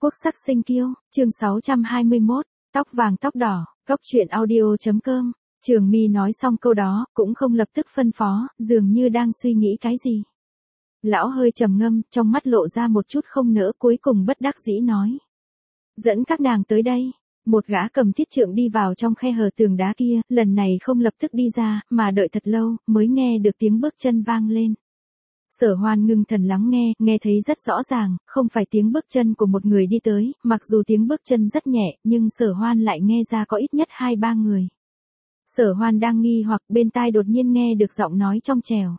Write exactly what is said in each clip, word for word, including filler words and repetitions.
Quốc sắc sinh kiêu, chương sáu trăm hai mươi mốt, tóc vàng tóc đỏ, Cóc truyện audio.com. Trường My nói xong câu đó, cũng không lập tức phân phó, dường như đang suy nghĩ cái gì. Lão hơi trầm ngâm, trong mắt lộ ra một chút không nỡ, cuối cùng bất đắc dĩ nói. Dẫn các nàng tới đây. Một gã cầm thiết trượng đi vào trong khe hở tường đá kia, lần này không lập tức đi ra, mà đợi thật lâu, mới nghe được tiếng bước chân vang lên. Sở Hoan ngưng thần lắng nghe, nghe thấy rất rõ ràng, không phải tiếng bước chân của một người đi tới, mặc dù tiếng bước chân rất nhẹ, nhưng Sở Hoan lại nghe ra có ít nhất hai ba người. Sở Hoan đang nghi hoặc bên tai đột nhiên nghe được giọng nói trong trẻo.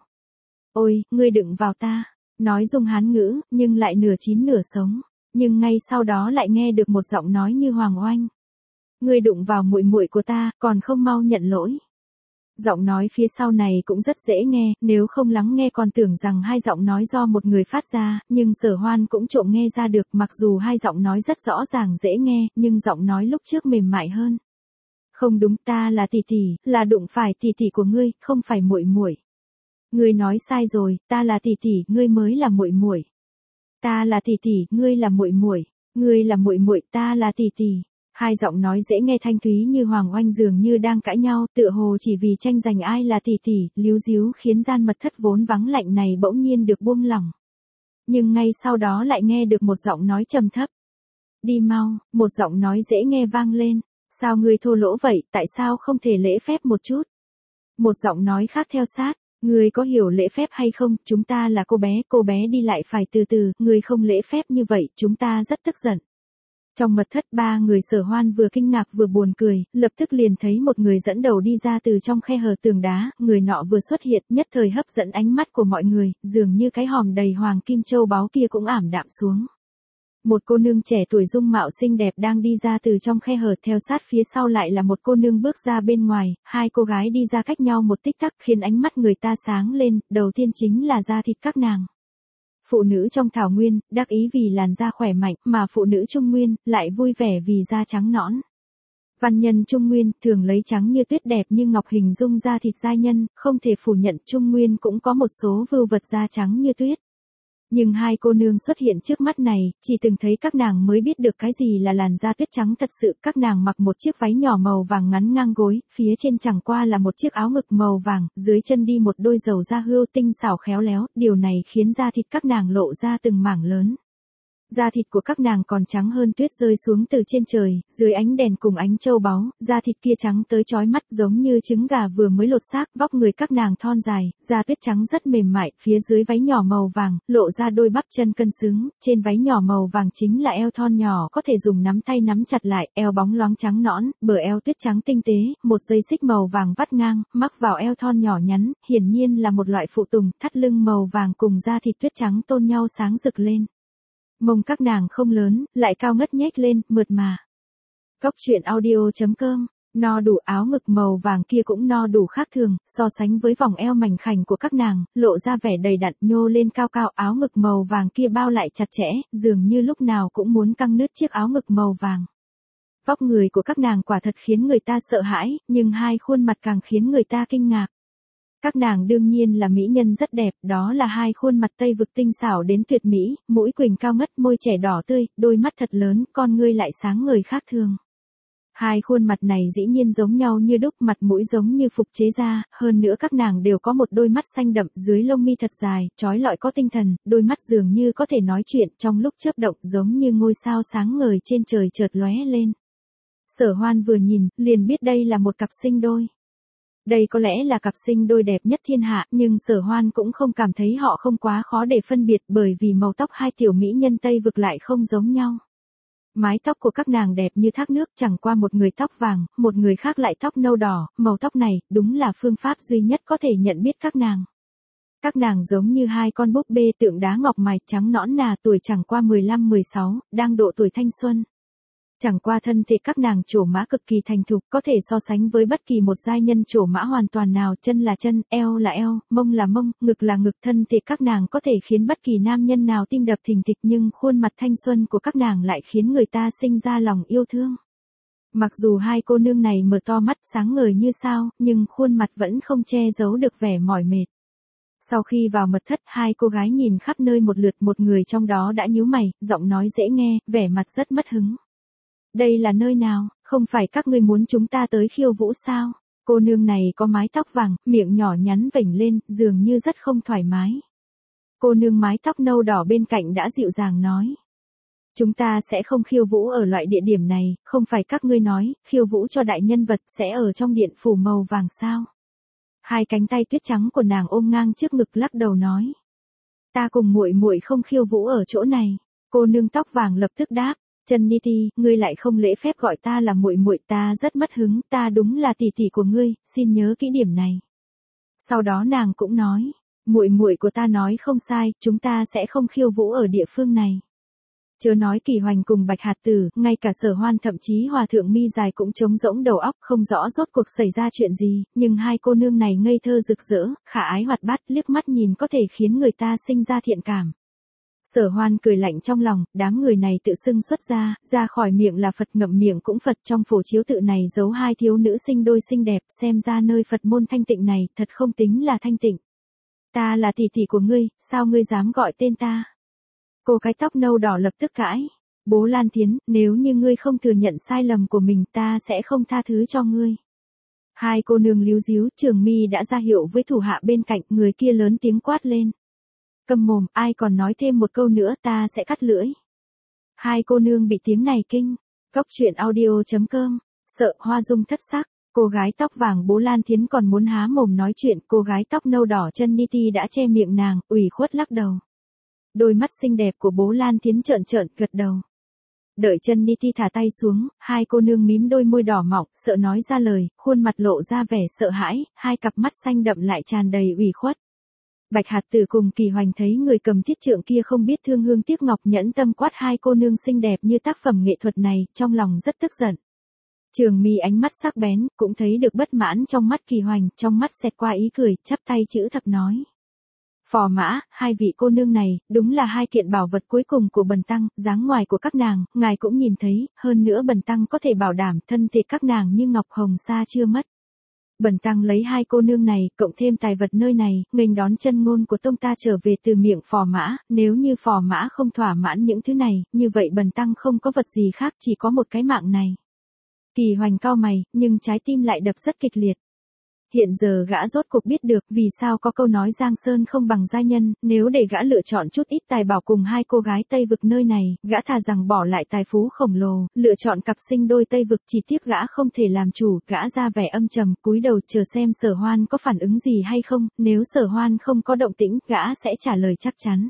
Ôi, ngươi đừng vào ta, nói dùng Hán ngữ, nhưng lại nửa chín nửa sống, nhưng ngay sau đó lại nghe được một giọng nói như Hoàng Oanh. Ngươi đụng vào muội muội của ta, còn không mau nhận lỗi. Giọng nói phía sau này cũng rất dễ nghe, nếu không lắng nghe còn tưởng rằng hai giọng nói do một người phát ra, nhưng Sở Hoan cũng trộm nghe ra được, mặc dù hai giọng nói rất rõ ràng dễ nghe, nhưng giọng nói lúc trước mềm mại hơn. Không đúng, ta là tỷ tỷ, là đụng phải tỷ tỷ của ngươi, không phải muội muội. Ngươi nói sai rồi, ta là tỷ tỷ, ngươi mới là muội muội. Ta là tỷ tỷ, ngươi là muội muội. Ngươi là muội muội, ta là tỷ tỷ. Hai giọng nói dễ nghe thanh thúy như Hoàng Oanh dường như đang cãi nhau, tựa hồ chỉ vì tranh giành ai là tỷ tỷ, líu díu khiến gian mật thất vốn vắng lạnh này bỗng nhiên được buông lỏng. Nhưng ngay sau đó lại nghe được một giọng nói trầm thấp. Đi mau, một giọng nói dễ nghe vang lên. Sao ngươi thô lỗ vậy, tại sao không thể lễ phép một chút? Một giọng nói khác theo sát. Ngươi có hiểu lễ phép hay không, chúng ta là cô bé, cô bé đi lại phải từ từ, ngươi không lễ phép như vậy, chúng ta rất tức giận. Trong mật thất ba người Sở Hoan vừa kinh ngạc vừa buồn cười, lập tức liền thấy một người dẫn đầu đi ra từ trong khe hở tường đá, người nọ vừa xuất hiện, nhất thời hấp dẫn ánh mắt của mọi người, dường như cái hòm đầy hoàng kim châu báu kia cũng ảm đạm xuống. Một cô nương trẻ tuổi dung mạo xinh đẹp đang đi ra từ trong khe hở, theo sát phía sau lại là một cô nương bước ra bên ngoài, hai cô gái đi ra cách nhau một tích tắc khiến ánh mắt người ta sáng lên, đầu tiên chính là da thịt các nàng. Phụ nữ trong thảo nguyên, đắc ý vì làn da khỏe mạnh, mà phụ nữ Trung Nguyên, lại vui vẻ vì da trắng nõn. Văn nhân Trung Nguyên, thường lấy trắng như tuyết đẹp như ngọc hình dung da thịt giai nhân, không thể phủ nhận Trung Nguyên cũng có một số vưu vật da trắng như tuyết. Nhưng hai cô nương xuất hiện trước mắt này, chỉ từng thấy các nàng mới biết được cái gì là làn da tuyết trắng thật sự. Các nàng mặc một chiếc váy nhỏ màu vàng ngắn ngang gối, phía trên chẳng qua là một chiếc áo ngực màu vàng, dưới chân đi một đôi dầu da hươu tinh xảo khéo léo, điều này khiến da thịt các nàng lộ ra từng mảng lớn. Da thịt của các nàng còn trắng hơn tuyết rơi xuống từ trên trời, dưới ánh đèn cùng ánh châu báu, da thịt kia trắng tới chói mắt giống như trứng gà vừa mới lột xác, vóc người các nàng thon dài, da tuyết trắng rất mềm mại, phía dưới váy nhỏ màu vàng, lộ ra đôi bắp chân cân xứng, trên váy nhỏ màu vàng chính là eo thon nhỏ có thể dùng nắm tay nắm chặt lại, eo bóng loáng trắng nõn, bờ eo tuyết trắng tinh tế, một dây xích màu vàng vắt ngang, mắc vào eo thon nhỏ nhắn, hiển nhiên là một loại phụ tùng, thắt lưng màu vàng cùng da thịt tuyết trắng tôn nhau sáng rực lên. Mông các nàng không lớn, lại cao ngất nhếch lên, mượt mà. Cóc truyện audio.com, no đủ, áo ngực màu vàng kia cũng no đủ khác thường, so sánh với vòng eo mảnh khảnh của các nàng, lộ ra vẻ đầy đặn, nhô lên cao cao, áo ngực màu vàng kia bao lại chặt chẽ, dường như lúc nào cũng muốn căng nứt chiếc áo ngực màu vàng. Vóc người của các nàng quả thật khiến người ta sợ hãi, nhưng hai khuôn mặt càng khiến người ta kinh ngạc. Các nàng đương nhiên là mỹ nhân rất đẹp, đó là hai khuôn mặt Tây vực tinh xảo đến tuyệt mỹ, mũi quỳnh cao ngất, môi trẻ đỏ tươi, đôi mắt thật lớn, con ngươi lại sáng ngời khác thường. Hai khuôn mặt này dĩ nhiên giống nhau như đúc, mặt mũi giống như phục chế ra, hơn nữa các nàng đều có một đôi mắt xanh đậm, dưới lông mi thật dài, trói lọi có tinh thần, đôi mắt dường như có thể nói chuyện, trong lúc chớp động giống như ngôi sao sáng ngời trên trời chợt lóe lên. Sở Hoan vừa nhìn, liền biết đây là một cặp sinh đôi. Đây có lẽ là cặp sinh đôi đẹp nhất thiên hạ, nhưng Sở Hoan cũng không cảm thấy họ không quá khó để phân biệt, bởi vì màu tóc hai tiểu mỹ nhân Tây vực lại không giống nhau. Mái tóc của các nàng đẹp như thác nước, chẳng qua một người tóc vàng, một người khác lại tóc nâu đỏ, màu tóc này, đúng là phương pháp duy nhất có thể nhận biết các nàng. Các nàng giống như hai con búp bê tượng đá ngọc mài, trắng nõn nà, tuổi chẳng qua mười lăm mười sáu, đang độ tuổi thanh xuân. Chẳng qua thân thể các nàng trổ mã cực kỳ thành thục, có thể so sánh với bất kỳ một giai nhân trổ mã hoàn toàn nào, chân là chân, eo là eo, mông là mông, ngực là ngực, thân thể các nàng có thể khiến bất kỳ nam nhân nào tim đập thình thịch, nhưng khuôn mặt thanh xuân của các nàng lại khiến người ta sinh ra lòng yêu thương. Mặc dù hai cô nương này mở to mắt sáng ngời như sao, nhưng khuôn mặt vẫn không che giấu được vẻ mỏi mệt. Sau khi vào mật thất, hai cô gái nhìn khắp nơi một lượt, một người trong đó đã nhíu mày, giọng nói dễ nghe, vẻ mặt rất mất hứng. Đây là nơi nào, không phải các ngươi muốn chúng ta tới khiêu vũ sao? Cô nương này có mái tóc vàng, miệng nhỏ nhắn vểnh lên, dường như rất không thoải mái. Cô nương mái tóc nâu đỏ bên cạnh đã dịu dàng nói. Chúng ta sẽ không khiêu vũ ở loại địa điểm này, không phải các ngươi nói, khiêu vũ cho đại nhân vật sẽ ở trong điện phủ màu vàng sao? Hai cánh tay tuyết trắng của nàng ôm ngang trước ngực lắc đầu nói. Ta cùng muội muội không khiêu vũ ở chỗ này. Cô nương tóc vàng lập tức đáp. Trinity, ngươi lại không lễ phép gọi ta là muội muội, ta rất mất hứng, ta đúng là tỷ tỷ của ngươi, xin nhớ kỹ điểm này. Sau đó nàng cũng nói, muội muội của ta nói không sai, chúng ta sẽ không khiêu vũ ở địa phương này. Chớ nói Kỳ Hoành cùng Bạch Hạt Tử, ngay cả Sở Hoan thậm chí Hòa thượng Mi Dài cũng trống rỗng đầu óc, không rõ rốt cuộc xảy ra chuyện gì, nhưng hai cô nương này ngây thơ rực rỡ, khả ái hoạt bát, liếc mắt nhìn có thể khiến người ta sinh ra thiện cảm. Sở Hoan cười lạnh trong lòng, đám người này tự xưng xuất ra, ra khỏi miệng là Phật, ngậm miệng cũng Phật, trong phổ chiếu tự này giấu hai thiếu nữ sinh đôi xinh đẹp, xem ra nơi Phật môn thanh tịnh này, thật không tính là thanh tịnh. Ta là tỷ tỷ của ngươi, sao ngươi dám gọi tên ta? Cô cái tóc nâu đỏ lập tức cãi. Bố Lan Thiến, nếu như ngươi không thừa nhận sai lầm của mình, ta sẽ không tha thứ cho ngươi. Hai cô nương líu díu, Trường Mi đã ra hiệu với thủ hạ bên cạnh, người kia lớn tiếng quát lên. Câm mồm, ai còn nói thêm một câu nữa ta sẽ cắt lưỡi. Hai cô nương bị tiếng này kinh. Cốc truyện audio chấm com. Sợ Hoa Dung thất sắc. Cô gái tóc vàng Bố Lan Thiến còn muốn há mồm nói chuyện, cô gái tóc nâu đỏ Trinity đã che miệng nàng, ủy khuất lắc đầu. Đôi mắt xinh đẹp của Bố Lan Thiến trợn trợn, gật đầu. Đợi Trinity thả tay xuống, hai cô nương mím đôi môi đỏ mọng, sợ nói ra lời, khuôn mặt lộ ra vẻ sợ hãi, hai cặp mắt xanh đậm lại tràn đầy ủy khuất. Bạch Hạt Tử cùng Kỳ Hoành thấy người cầm thiết trượng kia không biết thương hương tiếc ngọc, nhẫn tâm quát hai cô nương xinh đẹp như tác phẩm nghệ thuật này, trong lòng rất tức giận. Trường Mi ánh mắt sắc bén, cũng thấy được bất mãn trong mắt Kỳ Hoành, trong mắt xẹt qua ý cười, chắp tay chữ thập nói. Phò mã, hai vị cô nương này, đúng là hai kiện bảo vật cuối cùng của bần tăng, dáng ngoài của các nàng, ngài cũng nhìn thấy, hơn nữa bần tăng có thể bảo đảm thân thể các nàng như ngọc hồng sa chưa mất. Bần tăng lấy hai cô nương này, cộng thêm tài vật nơi này, nghênh đón chân ngôn của tông ta trở về từ miệng phò mã, nếu như phò mã không thỏa mãn những thứ này, như vậy bần tăng không có vật gì khác, chỉ có một cái mạng này. Kỳ Hoành cau mày, nhưng trái tim lại đập rất kịch liệt. Hiện giờ gã rốt cuộc biết được vì sao có câu nói Giang Sơn không bằng giai nhân, nếu để gã lựa chọn chút ít tài bảo cùng hai cô gái Tây Vực nơi này, gã thà rằng bỏ lại tài phú khổng lồ, lựa chọn cặp sinh đôi Tây Vực, chỉ tiếc gã không thể làm chủ, gã ra vẻ âm trầm, cúi đầu chờ xem Sở Hoan có phản ứng gì hay không, nếu Sở Hoan không có động tĩnh, gã sẽ trả lời chắc chắn.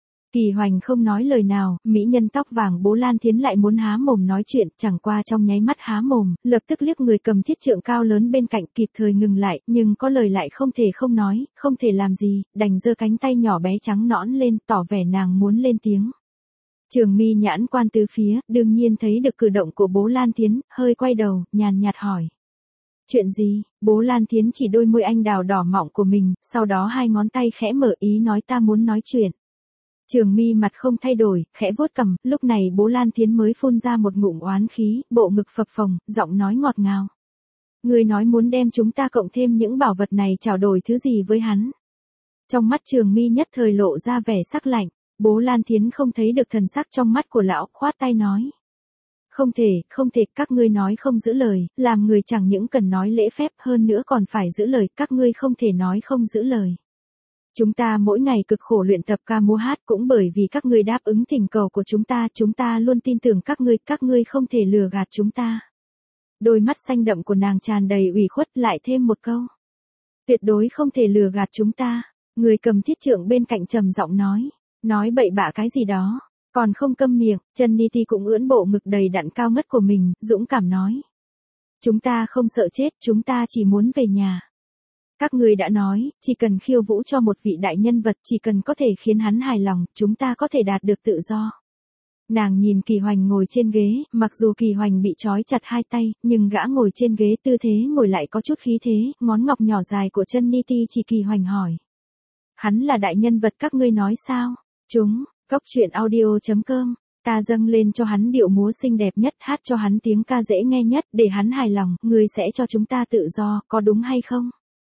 Kỳ Hoành không nói lời nào, mỹ nhân tóc vàng Bố Lan Thiến lại muốn há mồm nói chuyện, chẳng qua trong nháy mắt há mồm, lập tức liếc người cầm thiết trượng cao lớn bên cạnh, kịp thời ngừng lại, nhưng có lời lại không thể không nói, không thể làm gì, đành giơ cánh tay nhỏ bé trắng nõn lên, tỏ vẻ nàng muốn lên tiếng. Trường Mi nhãn quan tứ phía, đương nhiên thấy được cử động của Bố Lan Thiến, hơi quay đầu, nhàn nhạt hỏi. Chuyện gì? Bố Lan Thiến chỉ đôi môi anh đào đỏ mọng của mình, sau đó hai ngón tay khẽ mở ý nói ta muốn nói chuyện. Trường Mi mặt không thay đổi, khẽ vuốt cằm, lúc này Bố Lan Thiến mới phun ra một ngụm oán khí, bộ ngực phập phồng, giọng nói ngọt ngào. Người nói muốn đem chúng ta cộng thêm những bảo vật này trao đổi thứ gì với hắn? Trong mắt Trường Mi nhất thời lộ ra vẻ sắc lạnh, Bố Lan Thiến không thấy được thần sắc trong mắt của lão, khoát tay nói. Không thể, không thể, các ngươi nói không giữ lời, làm người chẳng những cần nói lễ phép hơn nữa còn phải giữ lời, các ngươi không thể nói không giữ lời. Chúng ta mỗi ngày cực khổ luyện tập ca múa hát cũng bởi vì các ngươi đáp ứng thỉnh cầu của chúng ta, chúng ta luôn tin tưởng các ngươi, các ngươi không thể lừa gạt chúng ta. Đôi mắt xanh đậm của nàng tràn đầy ủy khuất, lại thêm một câu. Tuyệt đối không thể lừa gạt chúng ta. Người cầm thiết trượng bên cạnh trầm giọng nói, nói bậy bạ cái gì đó, còn không câm miệng. Trinity cũng ưỡn bộ ngực đầy đặn cao ngất của mình, dũng cảm nói. Chúng ta không sợ chết, chúng ta chỉ muốn về nhà. Các ngươi đã nói, chỉ cần khiêu vũ cho một vị đại nhân vật, chỉ cần có thể khiến hắn hài lòng, chúng ta có thể đạt được tự do. Nàng nhìn Kỳ Hoành ngồi trên ghế, mặc dù Kỳ Hoành bị trói chặt hai tay, nhưng gã ngồi trên ghế tư thế ngồi lại có chút khí thế, ngón ngọc nhỏ dài của Trinity chỉ Kỳ Hoành hỏi. Hắn là đại nhân vật các ngươi nói sao? Chúng, cốc truyện audio chấm com, ta dâng lên cho hắn điệu múa xinh đẹp nhất, hát cho hắn tiếng ca dễ nghe nhất, để hắn hài lòng, ngươi sẽ cho chúng ta tự do, có đúng hay không?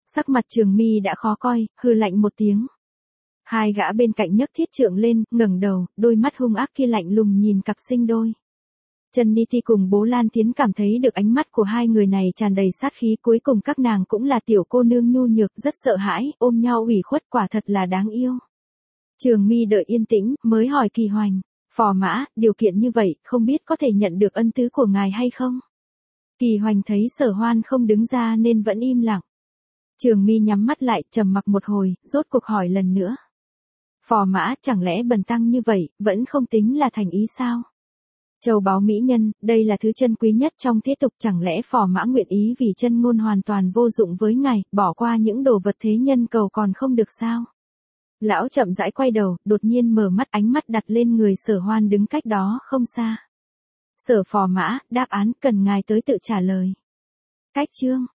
Sắc mặt Trường My đã khó coi, hừ lạnh một tiếng. Hai gã bên cạnh nhấc thiết trượng lên, ngẩng đầu, đôi mắt hung ác kia lạnh lùng nhìn cặp sinh đôi. Trần Ni Ti cùng Bố Lan Tiến cảm thấy được ánh mắt của hai người này tràn đầy sát khí, cuối cùng các nàng cũng là tiểu cô nương nhu nhược, rất sợ hãi, ôm nhau ủy khuất, quả thật là đáng yêu. Trường My đợi yên tĩnh, mới hỏi Kỳ Hoành, phò mã, điều kiện như vậy, không biết có thể nhận được ân tứ của ngài hay không? Kỳ Hoành thấy Sở Hoan không đứng ra nên vẫn im lặng. Trường My nhắm mắt lại, trầm mặc một hồi, rốt cuộc hỏi lần nữa. Phò mã, chẳng lẽ bần tăng như vậy, vẫn không tính là thành ý sao? Châu báu mỹ nhân, đây là thứ chân quý nhất trong thế tục, chẳng lẽ phò mã nguyện ý vì chân ngôn hoàn toàn vô dụng với ngài, bỏ qua những đồ vật thế nhân cầu còn không được sao? Lão chậm rãi quay đầu, đột nhiên mở mắt, ánh mắt đặt lên người Sở Hoan đứng cách đó không xa. Sở phò mã, đáp án cần ngài tới tự trả lời. Cách chương